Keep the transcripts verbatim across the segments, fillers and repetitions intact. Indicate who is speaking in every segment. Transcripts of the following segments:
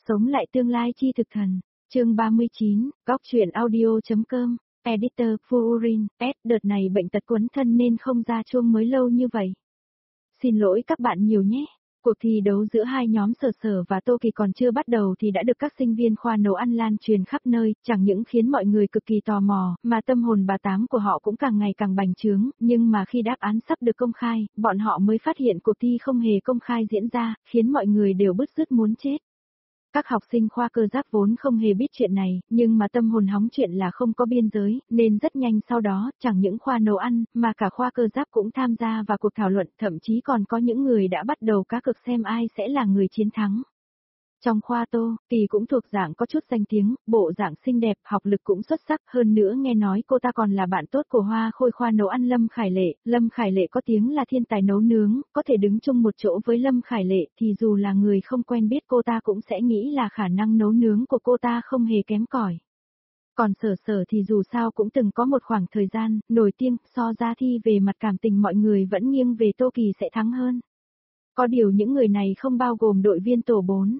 Speaker 1: Sống lại tương lai chi thực thần, chương ba mươi chín, góc truyện audio.com, editor, Furin, S, đợt này bệnh tật quấn thân nên không ra chuông mới lâu như vậy. Xin lỗi các bạn nhiều nhé. Cuộc thi đấu giữa hai nhóm Sở Sở và Tô Kỳ còn chưa bắt đầu thì đã được các sinh viên khoa nấu ăn lan truyền khắp nơi, chẳng những khiến mọi người cực kỳ tò mò, mà tâm hồn bà tám của họ cũng càng ngày càng bành trướng, nhưng mà khi đáp án sắp được công khai, bọn họ mới phát hiện cuộc thi không hề công khai diễn ra, khiến mọi người đều bứt rứt muốn chết. Các học sinh khoa cơ giáp vốn không hề biết chuyện này, nhưng mà tâm hồn hóng chuyện là không có biên giới, nên rất nhanh sau đó, chẳng những khoa nấu ăn, mà cả khoa cơ giáp cũng tham gia vào cuộc thảo luận, thậm chí còn có những người đã bắt đầu cá cược xem ai sẽ là người chiến thắng. Trong khoa Tô, Kỳ cũng thuộc dạng có chút danh tiếng, bộ dạng xinh đẹp, học lực cũng xuất sắc, hơn nữa nghe nói cô ta còn là bạn tốt của Hoa Khôi khoa nấu ăn Lâm Khải Lệ, Lâm Khải Lệ có tiếng là thiên tài nấu nướng, có thể đứng chung một chỗ với Lâm Khải Lệ thì dù là người không quen biết cô ta cũng sẽ nghĩ là khả năng nấu nướng của cô ta không hề kém cỏi. Còn Sở Sở thì dù sao cũng từng có một khoảng thời gian, nổi tiếng, so ra thi về mặt cảm tình mọi người vẫn nghiêng về Tô Kỳ sẽ thắng hơn. Có điều những người này không bao gồm đội viên tổ bốn.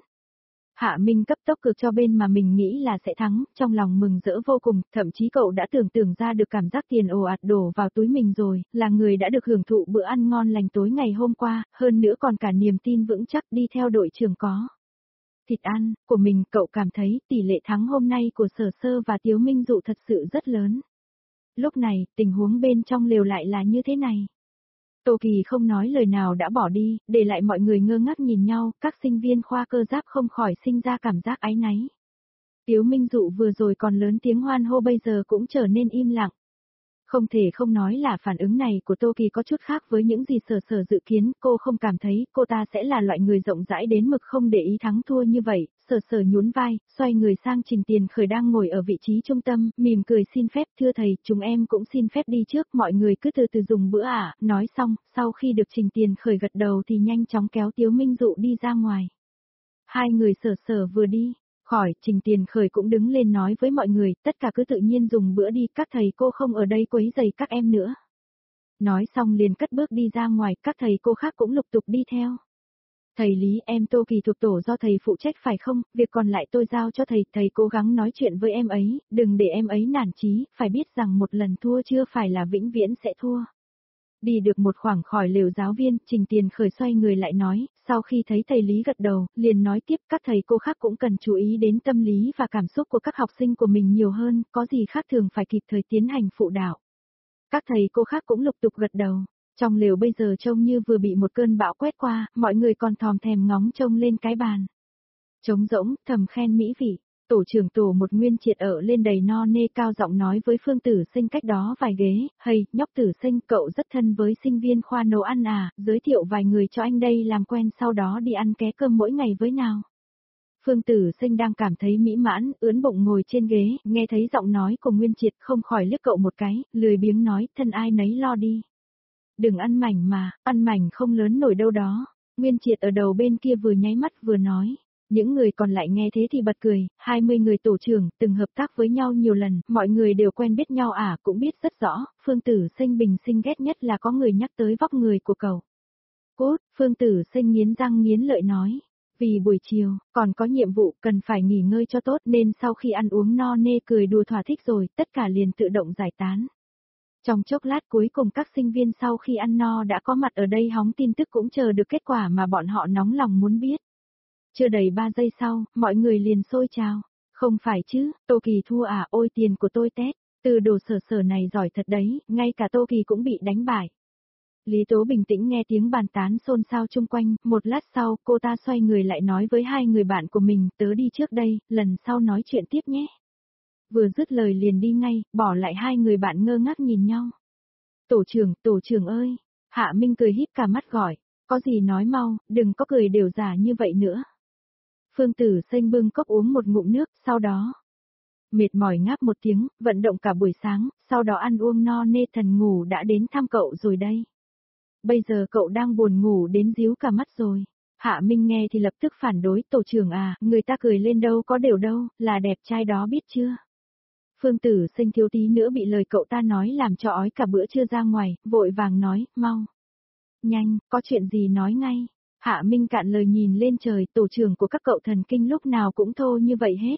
Speaker 1: Hạ Minh cấp tốc cược cho bên mà mình nghĩ là sẽ thắng, trong lòng mừng rỡ vô cùng, thậm chí cậu đã tưởng tượng ra được cảm giác tiền ồ ạt đổ vào túi mình rồi, là người đã được hưởng thụ bữa ăn ngon lành tối ngày hôm qua, hơn nữa còn cả niềm tin vững chắc đi theo đội trưởng có. Thịt ăn, của mình cậu cảm thấy tỷ lệ thắng hôm nay của Sở Sơ và Tiếu Minh Dụ thật sự rất lớn. Lúc này, tình huống bên trong lều lại là như thế này. Tô Kỳ không nói lời nào đã bỏ đi, để lại mọi người ngơ ngác nhìn nhau, các sinh viên khoa cơ giáp không khỏi sinh ra cảm giác áy náy. Tiếu Minh Dụ vừa rồi còn lớn tiếng hoan hô bây giờ cũng trở nên im lặng. Không thể không nói là phản ứng này của Tô Kỳ có chút khác với những gì Sở Sở dự kiến, cô không cảm thấy cô ta sẽ là loại người rộng rãi đến mực không để ý thắng thua như vậy. Sở Sở nhún vai, xoay người sang Trình Tiền Khởi đang ngồi ở vị trí trung tâm, mỉm cười xin phép, thưa thầy, chúng em cũng xin phép đi trước, mọi người cứ từ từ dùng bữa ạ. À. Nói xong, sau khi được Trình Tiền Khởi gật đầu thì nhanh chóng kéo Tiếu Minh Dụ đi ra ngoài. Hai người Sở Sở vừa đi khỏi, Trình Tiền Khởi cũng đứng lên nói với mọi người, tất cả cứ tự nhiên dùng bữa đi, các thầy cô không ở đây quấy rầy các em nữa. Nói xong liền cất bước đi ra ngoài, các thầy cô khác cũng lục tục đi theo. Thầy Lý, em Tô Kỳ thuộc tổ do thầy phụ trách phải không, việc còn lại tôi giao cho thầy, thầy cố gắng nói chuyện với em ấy, đừng để em ấy nản chí, phải biết rằng một lần thua chưa phải là vĩnh viễn sẽ thua. Đi được một khoảng khỏi lều giáo viên, Trình Tiền Khởi xoay người lại nói, sau khi thấy thầy Lý gật đầu, liền nói tiếp các thầy cô khác cũng cần chú ý đến tâm lý và cảm xúc của các học sinh của mình nhiều hơn, có gì khác thường phải kịp thời tiến hành phụ đạo. Các thầy cô khác cũng lục tục gật đầu, trong lều bây giờ trông như vừa bị một cơn bão quét qua, mọi người còn thòm thèm ngóng trông lên cái bàn. Trống rỗng, thầm khen mỹ vị. Tổ trưởng tổ một Nguyên Triệt ở lên đầy no nê cao giọng nói với Phương Tử Sinh cách đó vài ghế, "Hây, nhóc Tử Sinh, cậu rất thân với sinh viên khoa nấu ăn à, giới thiệu vài người cho anh đây làm quen sau đó đi ăn ké cơm mỗi ngày với nào." Phương Tử Sinh đang cảm thấy mỹ mãn, ưỡn bụng ngồi trên ghế, nghe thấy giọng nói của Nguyên Triệt không khỏi liếc cậu một cái, lười biếng nói, thân ai nấy lo đi. Đừng ăn mảnh mà, ăn mảnh không lớn nổi đâu đó. Nguyên Triệt ở đầu bên kia vừa nháy mắt vừa nói. Những người còn lại nghe thế thì bật cười, hai mươi người tổ trưởng, từng hợp tác với nhau nhiều lần, mọi người đều quen biết nhau à, cũng biết rất rõ, Phương Tử Sinh bình sinh ghét nhất là có người nhắc tới vóc người của cậu. Cốt, Phương Tử Sinh nghiến răng nghiến lợi nói, vì buổi chiều, còn có nhiệm vụ cần phải nghỉ ngơi cho tốt nên sau khi ăn uống no nê cười đùa thỏa thích rồi, tất cả liền tự động giải tán. Trong chốc lát cuối cùng các sinh viên sau khi ăn no đã có mặt ở đây hóng tin tức cũng chờ được kết quả mà bọn họ nóng lòng muốn biết. Chưa đầy ba giây sau, mọi người liền xôi trào. Không phải chứ, Tô Kỳ thua à, ôi tiền của tôi tét, từ đồ Sở Sở này giỏi thật đấy, ngay cả Tô Kỳ cũng bị đánh bại. Lý Tố bình tĩnh nghe tiếng bàn tán xôn xao chung quanh, một lát sau cô ta xoay người lại nói với hai người bạn của mình, tớ đi trước đây, lần sau nói chuyện tiếp nhé. Vừa dứt lời liền đi ngay, bỏ lại hai người bạn ngơ ngác nhìn nhau. Tổ trưởng, tổ trưởng ơi, Hạ Minh cười híp cả mắt gọi, có gì nói mau, đừng có cười đều giả như vậy nữa. Phương Tử Sinh bưng cốc uống một ngụm nước, sau đó mệt mỏi ngáp một tiếng, vận động cả buổi sáng, sau đó ăn uống no nê thần ngủ đã đến thăm cậu rồi đây. Bây giờ cậu đang buồn ngủ đến díu cả mắt rồi. Hạ Minh nghe thì lập tức phản đối, tổ trưởng à, người ta cười lên đâu có đều đâu, là đẹp trai đó biết chưa. Phương Tử Sinh thiếu tí nữa bị lời cậu ta nói làm cho ói cả bữa trưa ra ngoài, vội vàng nói, mau. Nhanh, có chuyện gì nói ngay. Hạ Minh cạn lời nhìn lên trời, tổ trưởng của các cậu thần kinh lúc nào cũng thô như vậy hết.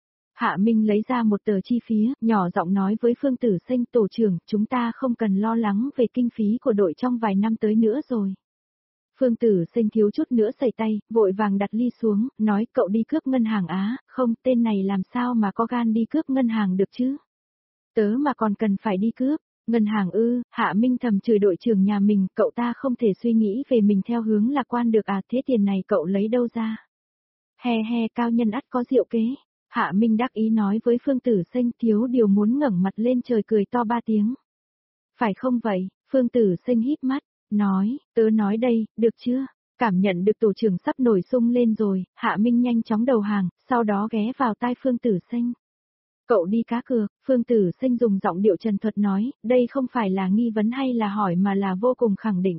Speaker 1: Hạ Minh lấy ra một tờ chi phí, nhỏ giọng nói với Phương Tử Sinh, tổ trưởng, chúng ta không cần lo lắng về kinh phí của đội trong vài năm tới nữa rồi. Phương Tử Sinh thiếu chút nữa sẩy tay, vội vàng đặt ly xuống, nói cậu đi cướp ngân hàng á, không, tên này làm sao mà có gan đi cướp ngân hàng được chứ? Tớ mà còn cần phải đi cướp, ngân hàng ư, Hạ Minh thầm chửi đội trưởng nhà mình, cậu ta không thể suy nghĩ về mình theo hướng lạc quan được à, thế tiền này cậu lấy đâu ra? He he, cao nhân ắt có diệu kế. Hạ Minh đắc ý nói với Phương Tử Sinh, thiếu điều muốn ngẩng mặt lên trời cười to ba tiếng. Phải không vậy? Phương Tử Sinh híp mắt, nói, tớ nói đây, được chưa? Cảm nhận được tổ trưởng sắp nổi sung lên rồi, Hạ Minh nhanh chóng đầu hàng, sau đó ghé vào tai Phương Tử Sinh. Cậu đi cá cược, Phương Tử Sinh dùng giọng điệu trần thuật nói, đây không phải là nghi vấn hay là hỏi mà là vô cùng khẳng định.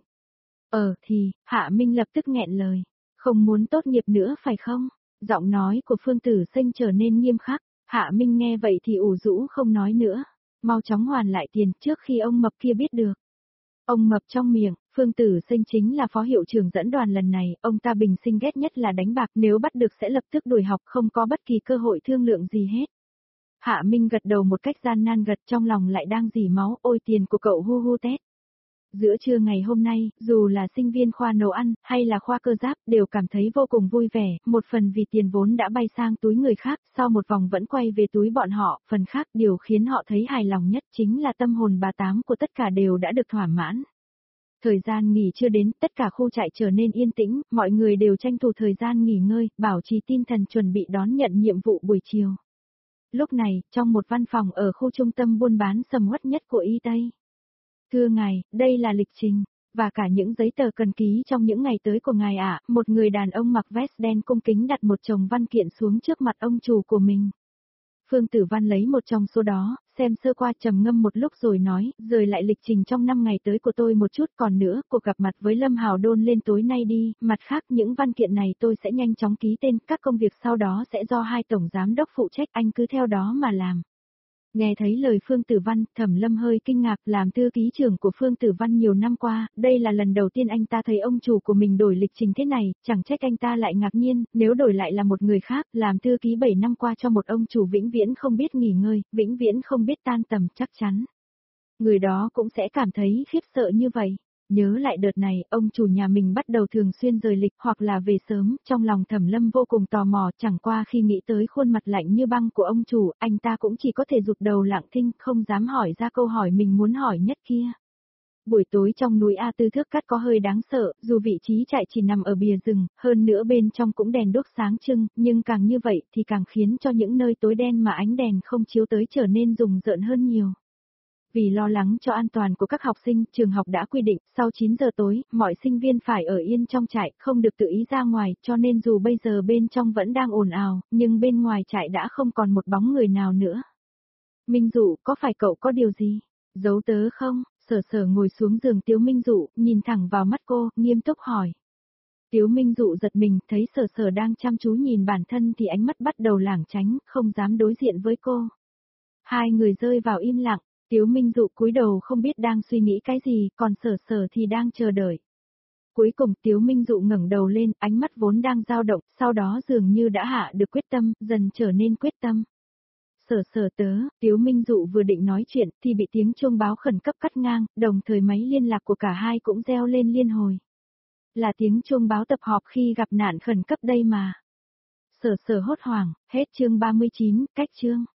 Speaker 1: Ờ thì, Hạ Minh lập tức nghẹn lời, không muốn tốt nghiệp nữa phải không? Giọng nói của Phương Tử Sinh trở nên nghiêm khắc, Hạ Minh nghe vậy thì ủ rũ không nói nữa, mau chóng hoàn lại tiền trước khi ông Mập kia biết được. Ông Mập trong miệng, Phương Tử Sinh chính là phó hiệu trưởng dẫn đoàn lần này, ông ta bình sinh ghét nhất là đánh bạc, nếu bắt được sẽ lập tức đuổi học, không có bất kỳ cơ hội thương lượng gì hết. Hạ Minh gật đầu một cách gian nan gật, trong lòng lại đang dỉ máu, ôi tiền của cậu hu hu tét. Giữa trưa ngày hôm nay, dù là sinh viên khoa nấu ăn, hay là khoa cơ giáp, đều cảm thấy vô cùng vui vẻ, một phần vì tiền vốn đã bay sang túi người khác, sau một vòng vẫn quay về túi bọn họ, phần khác điều khiến họ thấy hài lòng nhất chính là tâm hồn bà tám của tất cả đều đã được thỏa mãn. Thời gian nghỉ chưa đến, tất cả khu trại trở nên yên tĩnh, mọi người đều tranh thủ thời gian nghỉ ngơi, bảo trì tinh thần chuẩn bị đón nhận nhiệm vụ buổi chiều. Lúc này, trong một văn phòng ở khu trung tâm buôn bán sầm uất nhất của Y Tây. Thưa ngài, đây là lịch trình, và cả những giấy tờ cần ký trong những ngày tới của ngài ạ. Một người đàn ông mặc vest đen cung kính đặt một chồng văn kiện xuống trước mặt ông chủ của mình. Phương Tử Văn lấy một trong số đó, xem sơ qua trầm ngâm một lúc rồi nói, rời lại lịch trình trong năm ngày tới của tôi một chút, còn nữa, cuộc gặp mặt với Lâm Hào Đôn lên tối nay đi, mặt khác những văn kiện này tôi sẽ nhanh chóng ký tên, các công việc sau đó sẽ do hai tổng giám đốc phụ trách, anh cứ theo đó mà làm. Nghe thấy lời Phương Tử Văn, Thẩm Lâm hơi kinh ngạc, làm thư ký trưởng của Phương Tử Văn nhiều năm qua, đây là lần đầu tiên anh ta thấy ông chủ của mình đổi lịch trình thế này, chẳng trách anh ta lại ngạc nhiên, nếu đổi lại là một người khác, làm thư ký bảy năm qua cho một ông chủ vĩnh viễn không biết nghỉ ngơi, vĩnh viễn không biết tan tầm, chắc chắn. Người đó cũng sẽ cảm thấy khiếp sợ như vậy. Nhớ lại đợt này, ông chủ nhà mình bắt đầu thường xuyên rời lịch hoặc là về sớm, trong lòng Thẩm Lâm vô cùng tò mò, chẳng qua khi nghĩ tới khuôn mặt lạnh như băng của ông chủ, anh ta cũng chỉ có thể rụt đầu lặng thinh, không dám hỏi ra câu hỏi mình muốn hỏi nhất kia. Buổi tối trong núi A Tư Thước Cát có hơi đáng sợ, dù vị trí trại chỉ nằm ở bìa rừng, hơn nữa bên trong cũng đèn đuốc sáng trưng, nhưng càng như vậy thì càng khiến cho những nơi tối đen mà ánh đèn không chiếu tới trở nên rùng rợn hơn nhiều. Vì lo lắng cho an toàn của các học sinh, trường học đã quy định, sau chín giờ tối, mọi sinh viên phải ở yên trong trại, không được tự ý ra ngoài, cho nên dù bây giờ bên trong vẫn đang ồn ào, nhưng bên ngoài trại đã không còn một bóng người nào nữa. Minh Dụ, có phải cậu có điều gì? Giấu tớ không? Sở Sở ngồi xuống giường Tiếu Minh Dụ, nhìn thẳng vào mắt cô, nghiêm túc hỏi. Tiếu Minh Dụ giật mình, thấy Sở Sở đang chăm chú nhìn bản thân thì ánh mắt bắt đầu lảng tránh, không dám đối diện với cô. Hai người rơi vào im lặng. Tiếu Minh Dụ cúi đầu không biết đang suy nghĩ cái gì, còn Sở Sở thì đang chờ đợi. Cuối cùng Tiếu Minh Dụ ngẩng đầu lên, ánh mắt vốn đang dao động, sau đó dường như đã hạ được quyết tâm, dần trở nên quyết tâm. Sở Sở tớ, Tiếu Minh Dụ vừa định nói chuyện thì bị tiếng chuông báo khẩn cấp cắt ngang, đồng thời máy liên lạc của cả hai cũng reo lên liên hồi. Là tiếng chuông báo tập họp khi gặp nạn khẩn cấp đây mà. Sở Sở hốt hoảng, hết chương ba mươi chín, cách chương.